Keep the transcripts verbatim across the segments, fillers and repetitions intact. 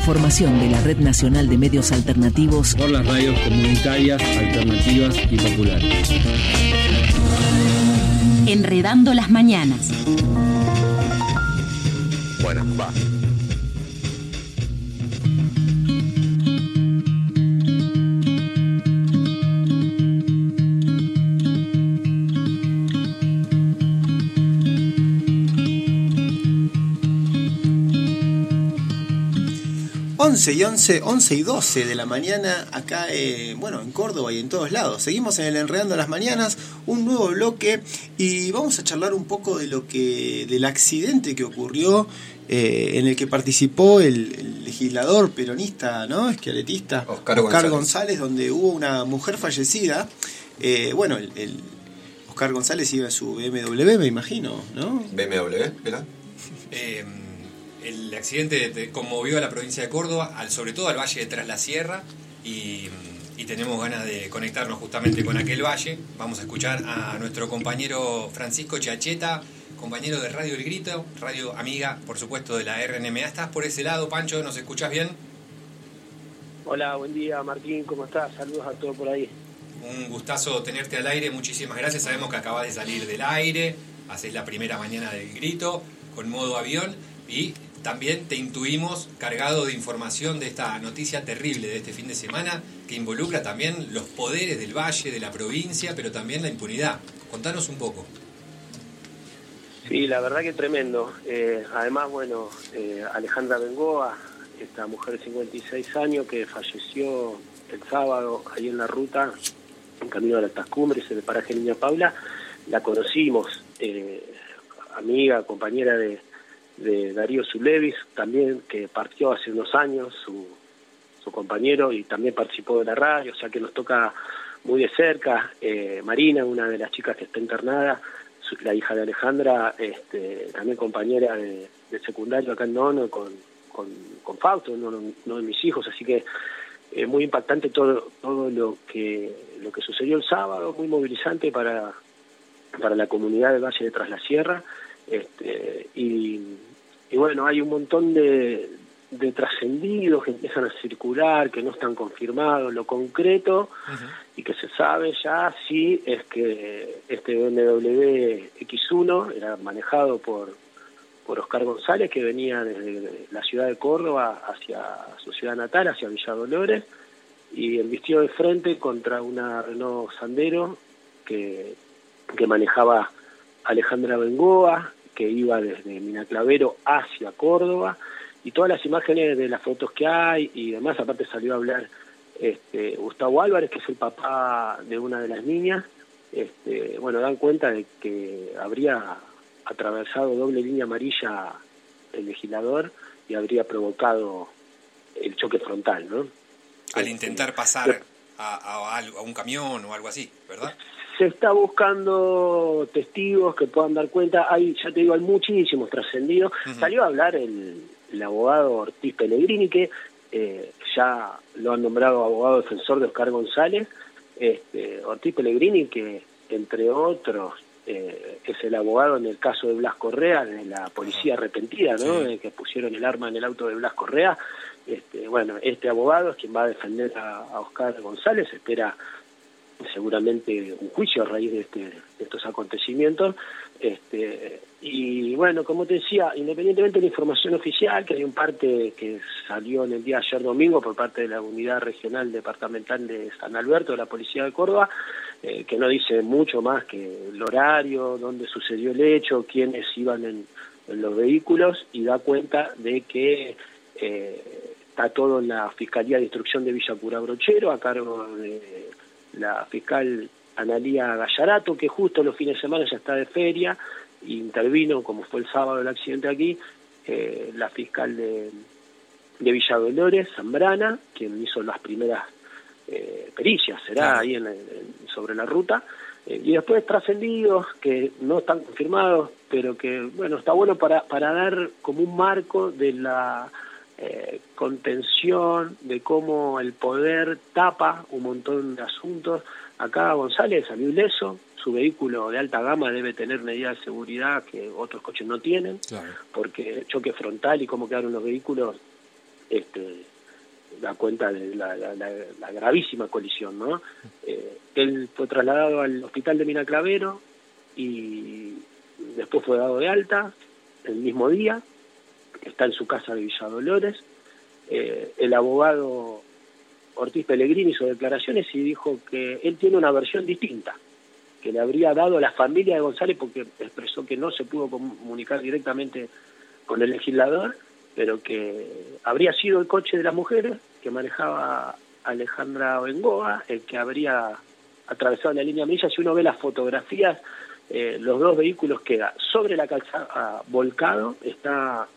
información de la Red Nacional de Medios Alternativos por las radios comunitarias, alternativas y populares. Enredando las mañanas. Bueno, va. once y once, once y doce de la mañana acá, eh, bueno, en Córdoba y en todos lados. Seguimos en el Enredando las Mañanas, un nuevo bloque, y vamos a charlar un poco de lo que, del accidente que ocurrió, eh, en el que participó el, el legislador peronista, ¿no? Esqueletista Oscar, Oscar González. González, donde hubo una mujer fallecida. Eh, bueno, el, el Oscar González iba en su B M W, me imagino, ¿no? B M W, ¿verdad? Eh, el accidente te conmovió a la provincia de Córdoba, al, sobre todo al valle de Tras la Sierra, y, y tenemos ganas de conectarnos justamente con aquel valle. Vamos a escuchar a nuestro compañero Francisco Chacheta, compañero de Radio El Grito, radio amiga, por supuesto, de la R N M A. ¿Estás por ese lado, Pancho? ¿Nos escuchás bien? Hola, buen día, Martín, ¿cómo estás? Saludos a todos por ahí. Un gustazo tenerte al aire, muchísimas gracias. Sabemos que acabas de salir del aire, haces la primera mañana del Grito con modo avión, y también te intuimos cargado de información de esta noticia terrible de este fin de semana, que involucra también los poderes del valle, de la provincia, pero también la impunidad. Contanos un poco. Sí, la verdad que tremendo. Eh, además, bueno, eh, Alejandra Bengoa, esta mujer de cincuenta y seis años que falleció el sábado ahí en la ruta, en camino a las Altas Cumbres, en el paraje Niña Paula, la conocimos, eh, amiga, compañera de de Darío Zulevis, también, que partió hace unos años, su, su compañero, y también participó de la radio, o sea que nos toca muy de cerca. eh, Marina, una de las chicas que está internada, su, la hija de Alejandra, este, también compañera de, de secundario acá en Nono, con, con, con Fausto, uno, uno de mis hijos, así que eh, muy impactante todo todo lo que lo que sucedió el sábado, muy movilizante para, para la comunidad del Valle de Tras la Sierra. Este, y, y bueno, hay un montón de, de trascendidos que empiezan a circular, que no están confirmados. Lo concreto, uh-huh, y que se sabe ya, sí, es que este B M W X uno era manejado por, por Oscar González, que venía desde la ciudad de Córdoba hacia su ciudad natal, hacia Villa Dolores, y embistió de frente contra una Renault Sandero que, que manejaba Alejandra Bengoa, que iba desde Minaclavero hacia Córdoba, y todas las imágenes de las fotos que hay y demás. Aparte salió a hablar este, Gustavo Álvarez, que es el papá de una de las niñas. Este, bueno, dan cuenta de que habría atravesado doble línea amarilla el legislador y habría provocado el choque frontal, ¿no? Al este, intentar pasar a, a, a un camión o algo así, ¿verdad? Se está buscando testigos que puedan dar cuenta. Hay, ya te digo, hay muchísimos trascendidos. Uh-huh. Salió a hablar el, el abogado Ortiz Pellegrini, que eh, ya lo han nombrado abogado defensor de Oscar González. Este, Ortiz Pellegrini, que entre otros eh, es el abogado en el caso de Blas Correa, de la policía arrepentida, ¿no? Sí. De que pusieron el arma en el auto de Blas Correa. Este, bueno, este abogado es quien va a defender a, a Oscar González. Espera seguramente un juicio a raíz de, este, de estos acontecimientos. Este, y bueno, como te decía, independientemente de la información oficial, que hay un parte que salió en el día de ayer domingo por parte de la Unidad Regional Departamental de San Alberto de la Policía de Córdoba, eh, que no dice mucho más que el horario, dónde sucedió el hecho, quiénes iban en, en los vehículos, y da cuenta de que eh, está todo en la Fiscalía de Instrucción de Villa Cura Brochero, a cargo de la fiscal Analía Gallarato, que justo los fines de semana ya está de feria, e intervino, como fue el sábado el accidente aquí, eh, la fiscal de, de Villa Dolores, Zambrana, quien hizo las primeras eh, pericias, será claro, ahí en, en, sobre la ruta, eh, y después trascendidos que no están confirmados, pero que, bueno, está bueno para, para dar como un marco de la Eh, contención, de cómo el poder tapa un montón de asuntos. Acá González salió ileso, su vehículo de alta gama debe tener medidas de seguridad que otros coches no tienen, claro, porque choque frontal y cómo quedaron los vehículos este, da cuenta de la, la, la, la gravísima colisión, ¿no? Eh, él fue trasladado al hospital de Mina Clavero y después fue dado de alta el mismo día, está en su casa de Villa Dolores. Eh, el abogado Ortiz Pellegrini hizo declaraciones y dijo que él tiene una versión distinta, que le habría dado a la familia de González, porque expresó que no se pudo comunicar directamente con el legislador, pero que habría sido el coche de las mujeres que manejaba Alejandra Bengoa el que habría atravesado la línea amarilla. Si uno ve las fotografías, eh, los dos vehículos quedan sobre la calzada volcado, está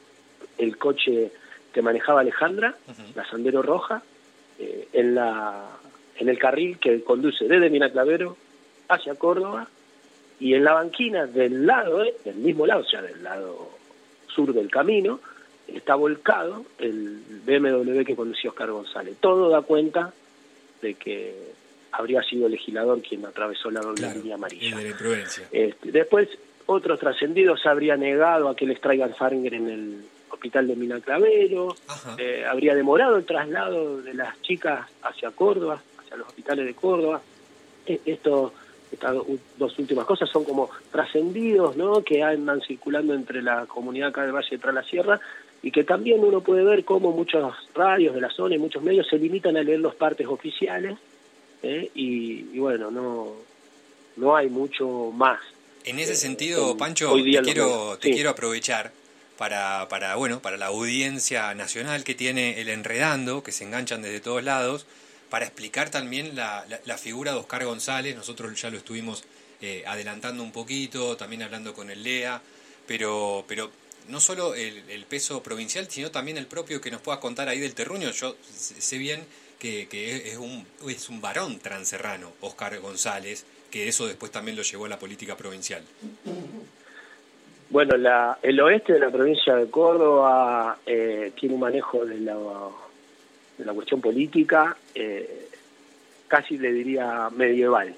el coche que manejaba Alejandra, uh-huh. la Sandero Roja, eh, en la en el carril que conduce desde Mina Clavero hacia Córdoba, y en la banquina del lado, eh, del mismo lado, o sea, del lado sur del camino, está volcado el B M W que conducía Oscar González. Todo da cuenta de que habría sido el legislador quien atravesó la doble claro, línea amarilla. De la imprudencia. Este, después, otros trascendidos habría negado a que les traigan sangre en el hospital de Mina Clavero, eh, habría demorado el traslado de las chicas hacia Córdoba, hacia los hospitales de Córdoba. Eh, esto, estas dos últimas cosas son como trascendidos, ¿no?, que andan circulando entre la comunidad acá del Valle de Tras la Sierra, y que también uno puede ver cómo muchos radios de la zona y muchos medios se limitan a leer los partes oficiales, ¿eh? y, y bueno, no, no hay mucho más. En ese eh, sentido, en, Pancho, te, quiero, te sí. quiero aprovechar para, para, bueno, para la audiencia nacional que tiene el Enredando, que se enganchan desde todos lados, para explicar también la, la, la figura de Oscar González. Nosotros ya lo estuvimos eh, adelantando un poquito, también hablando con el L E A, pero... pero no solo el, el peso provincial, sino también el propio que nos puedas contar ahí del terruño. Yo sé bien que, que es un es un varón transerrano, Oscar González, que eso después también lo llevó a la política provincial. Bueno, la, el oeste de la provincia de Córdoba eh, tiene un manejo de la, de la cuestión política, eh, casi le diría medieval.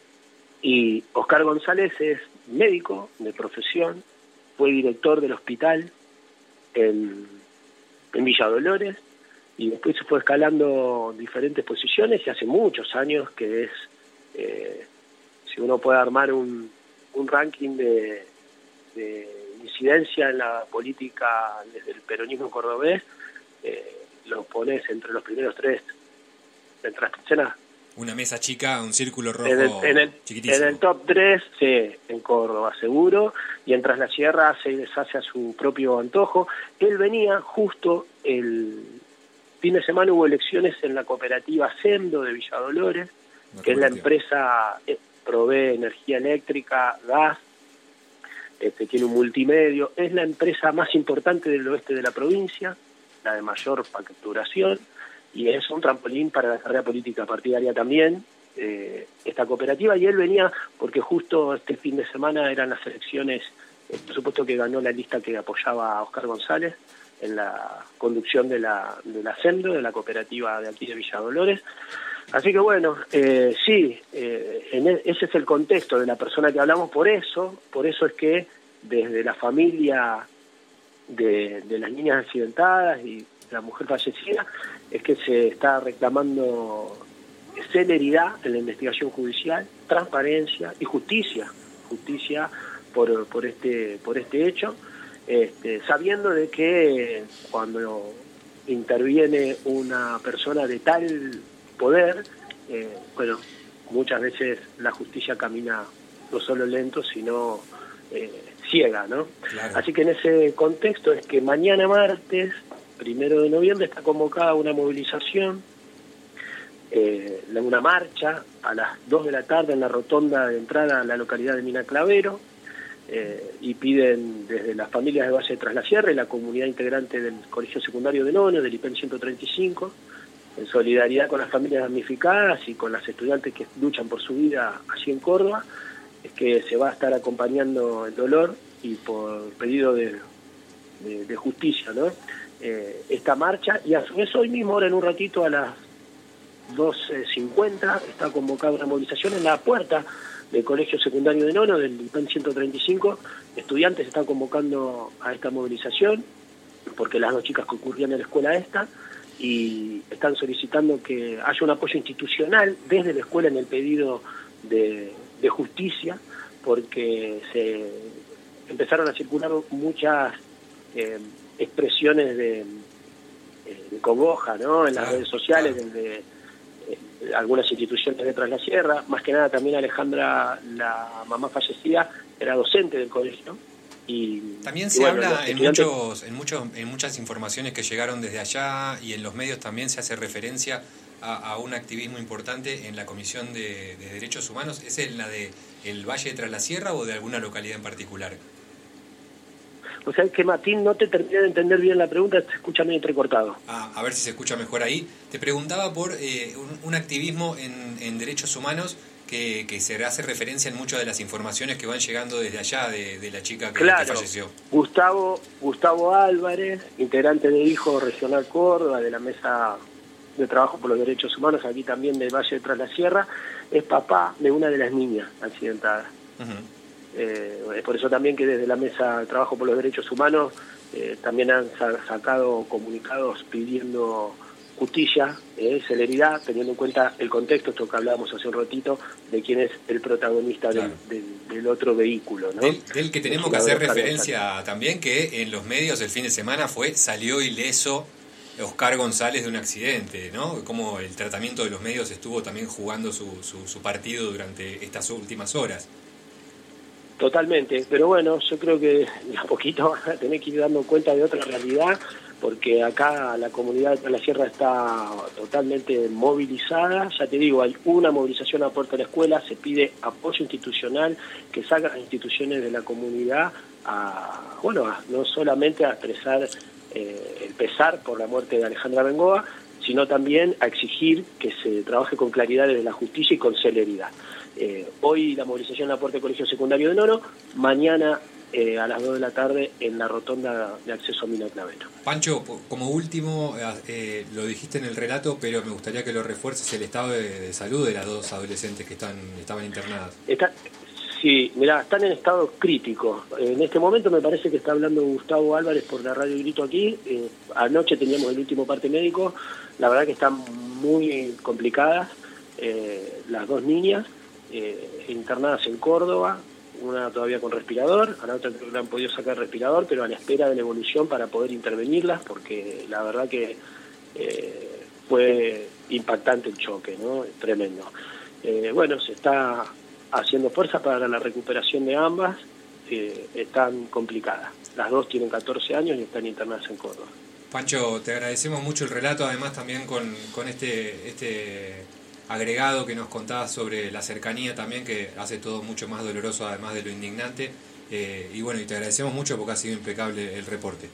Y Oscar González es médico de profesión, fue director del hospital en, en Villa Dolores, y después se fue escalando diferentes posiciones, y hace muchos años que es, eh, si uno puede armar un, un ranking de, de incidencia en la política desde el peronismo cordobés, eh, lo pones entre los primeros tres, entre las escenas. Una mesa chica, un círculo rojo en el, en el, chiquitísimo. En el top tres, sí, en Córdoba, seguro, y en Tras la Sierra se deshace a su propio antojo. Él venía justo el fin de semana, hubo elecciones en la cooperativa Sendo de Villa Dolores, la que es la empresa que provee energía eléctrica, gas, este, tiene un multimedio, es la empresa más importante del oeste de la provincia, la de mayor facturación, y es un trampolín para la carrera política partidaria también, eh, esta cooperativa. Y él venía porque justo este fin de semana eran las elecciones, eh, por supuesto que ganó la lista que apoyaba a Oscar González en la conducción de la de la Sendo, de la cooperativa de aquí de Villa Dolores. Así que bueno, eh, sí, eh, en el, ese es el contexto de la persona que hablamos. Por eso, por eso es que desde la familia de, de las niñas accidentadas y la mujer fallecida, es que se está reclamando celeridad en la investigación judicial, transparencia y justicia, justicia por, por este por este hecho, este, sabiendo de que cuando interviene una persona de tal poder, eh, bueno, muchas veces la justicia camina no solo lento, sino eh, ciega, ¿no? Claro. Así que en ese contexto es que mañana martes, primero de noviembre, está convocada una movilización, eh, una marcha a las dos de la tarde en la rotonda de entrada a la localidad de Mina Clavero, eh, y piden desde las familias de Valle de Tras la Sierra y la comunidad integrante del Colegio Secundario de Nono, del I P E N ciento treinta y cinco, en solidaridad con las familias damnificadas y con las estudiantes que luchan por su vida allí en Córdoba, es que se va a estar acompañando el dolor y por pedido de, de, de justicia, ¿no? Eh, esta marcha, y a su vez hoy mismo, ahora en un ratito a las doce cincuenta, está convocada una movilización en la puerta del Colegio Secundario de Nono, del I P E N ciento treinta y cinco. Estudiantes están convocando a esta movilización, porque las dos chicas concurrían a la escuela esta, y están solicitando que haya un apoyo institucional desde la escuela en el pedido de, de justicia, porque se empezaron a circular muchas eh, expresiones de, eh, de congoja, ¿no?, en las redes sociales, desde eh, algunas instituciones de Tras la Sierra. Más que nada también Alejandra, la mamá fallecida, era docente del colegio. Y también y se bueno, habla en estudiantes... muchos, en muchos, en muchas informaciones que llegaron desde allá, y en los medios también se hace referencia a, a un activismo importante en la Comisión de, de Derechos Humanos. ¿Es en la de el Valle de Tras la Sierra o de alguna localidad en particular? O sea, que Martín, no te terminé de entender bien la pregunta, te escucha medio entrecortado. Ah, a ver si se escucha mejor ahí. Te preguntaba por eh, un, un activismo en, en derechos humanos que, que se hace referencia en muchas de las informaciones que van llegando desde allá de, de la chica que, claro, que falleció. Gustavo, Gustavo Álvarez, integrante de Hijo Regional Córdoba, de la Mesa de Trabajo por los Derechos Humanos, aquí también del Valle de Tras la Sierra, es papá de una de las niñas accidentadas. Uh-huh. Eh, es por eso también que desde la Mesa de Trabajo por los Derechos Humanos eh, también han sa- sacado comunicados pidiendo justicia, eh, celeridad, teniendo en cuenta el contexto, esto que hablábamos hace un ratito, de quién es el protagonista claro. del, del, del otro vehículo, ¿no? Del, del que tenemos que hacer referencia también, que en los medios el fin de semana fue salió ileso Oscar González de un accidente, ¿no? Como el tratamiento de los medios estuvo también jugando su, su, su partido durante estas últimas horas. Totalmente, pero bueno, yo creo que a poquito van a tener que ir dando cuenta de otra realidad, porque acá la comunidad de la Sierra está totalmente movilizada. Ya te digo, hay una movilización a puerta de la escuela, se pide apoyo institucional, que salgan las instituciones de la comunidad a, bueno, a, no solamente a expresar eh, el pesar por la muerte de Alejandra Bengoa, sino también a exigir que se trabaje con claridad desde la justicia y con celeridad. Eh, hoy la movilización en la puerta del Colegio Secundario de Nono, mañana eh, a las dos de la tarde en la rotonda de acceso a Mina Clavero. Pancho, como último, eh, lo dijiste en el relato, pero me gustaría que lo refuerces, el estado de, de salud de las dos adolescentes que están estaban internadas. Está, sí, mirá, están en estado crítico. En este momento me parece que está hablando Gustavo Álvarez por la radio Grito aquí. Eh, anoche teníamos el último parte médico. La verdad que están muy complicadas eh, las dos niñas. Eh, internadas en Córdoba, una todavía con respirador, a la otra creo que le han podido sacar respirador, pero a la espera de la evolución para poder intervenirlas, porque la verdad que eh, fue impactante el choque, ¿no? Tremendo. Eh, bueno, se está haciendo fuerza para la recuperación de ambas, eh, están complicadas. Las dos tienen catorce años y están internadas en Córdoba. Pancho, te agradecemos mucho el relato, además también con, con este... este... agregado que nos contabas sobre la cercanía también, que hace todo mucho más doloroso además de lo indignante, eh, y bueno, y te agradecemos mucho porque ha sido impecable el reporte.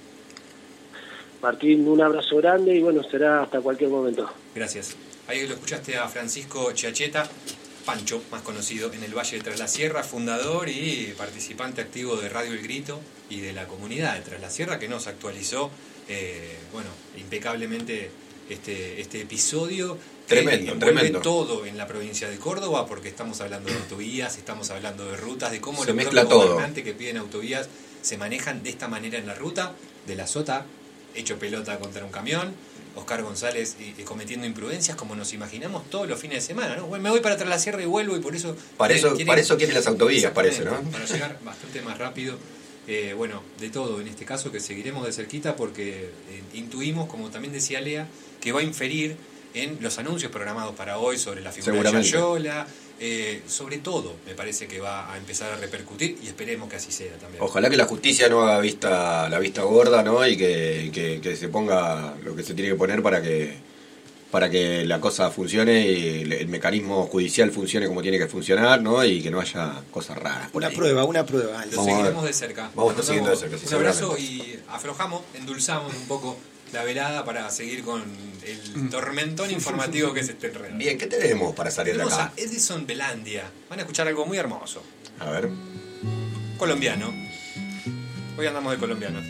Martín, un abrazo grande y bueno, será hasta cualquier momento. Gracias. Ahí lo escuchaste a Francisco Chiacheta, Pancho, más conocido en el Valle de Tras la Sierra, fundador y participante activo de Radio El Grito y de la comunidad de Tras la Sierra, que nos actualizó, eh, bueno, impecablemente este, este episodio. Tremendo, tremendo. Todo en la provincia de Córdoba, porque estamos hablando de autovías, estamos hablando de rutas, de cómo se los mezcla propios todo. gobernantes que piden autovías se manejan de esta manera en la ruta, de la Sota, hecho pelota contra un camión, Oscar González eh, cometiendo imprudencias como nos imaginamos todos los fines de semana, ¿no? Bueno, me voy para Tras la Sierra y vuelvo, y por eso... Para eso, quieren, para eso quieren las autovías, parece, ¿no? Para llegar bastante más rápido. Eh, bueno, de todo en este caso, que seguiremos de cerquita porque eh, intuimos, como también decía Lea, que va a inferir en los anuncios programados para hoy sobre la figura de Yayola, eh, sobre todo me parece que va a empezar a repercutir, y esperemos que así sea también. Ojalá que la justicia no haga vista la vista gorda, ¿no? Y que, que, que se ponga lo que se tiene que poner para que para que la cosa funcione y el, el mecanismo judicial funcione como tiene que funcionar, ¿no? Y que no haya cosas raras por una ahí. prueba, una prueba. Lo seguiremos de cerca. Vamos a estar siguiendo de cerca. Un abrazo y aflojamos, endulzamos un poco la velada para seguir con el tormentón informativo que es este enredo. Bien, ¿qué tenemos para salir de Tenemos acá? a Edison Belandia. Van a escuchar algo muy hermoso. A ver. Colombiano. Hoy andamos de colombianos.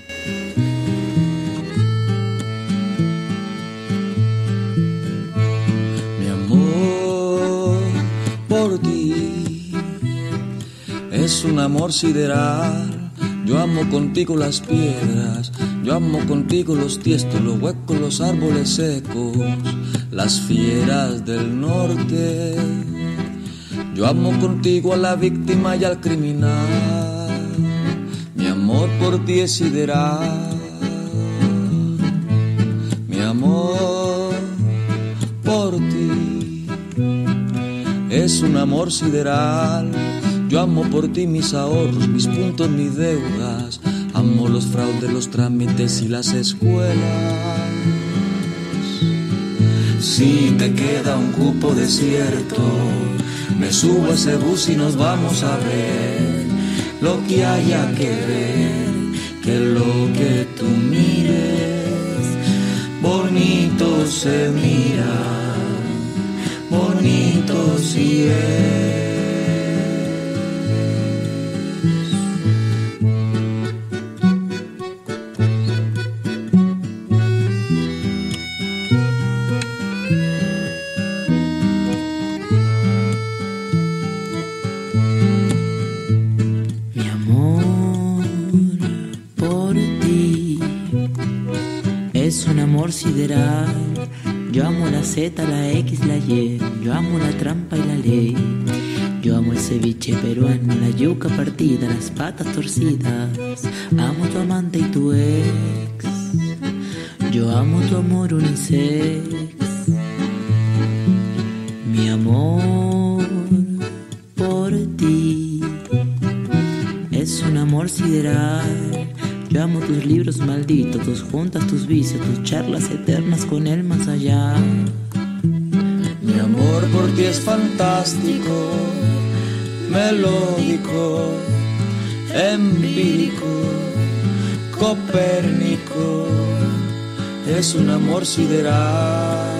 Mi amor por ti es un amor sideral. Yo amo contigo las piedras Yo amo contigo los tiestos, los huecos, los árboles secos, las fieras del norte. Yo amo contigo a la víctima y al criminal. Mi amor por ti es sideral. Mi amor por ti es un amor sideral. Yo amo por ti mis ahorros, mis puntos, mis deudas. Amo los fraudes, los trámites y las escuelas. Si te queda un cupo desierto, me subo a ese bus y nos vamos a ver lo que haya que ver, que lo que tú mires, bonito se mira, bonito sí es. Sideral. Yo amo la Z, la X, la Y. Yo amo la trampa y la ley. Yo amo el ceviche peruano, la yuca partida, las patas torcidas. Amo tu amante y tu ex. Yo amo tu amor unisex. Mi amor por ti es un amor sideral. Yo amo tus libros malditos, tus juntas, tus vicios, tus charlas eternas con el más allá. Mi amor por ti es fantástico, melódico, empírico, copérnico. Es un amor sideral.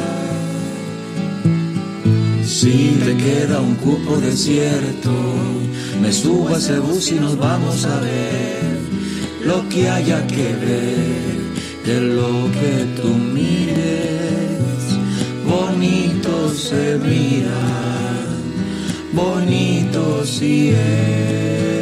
Si te queda un cupo desierto, me subo a ese bus y nos vamos a ver lo que haya que ver, de lo que tú mires, bonito se mira, bonito sí es.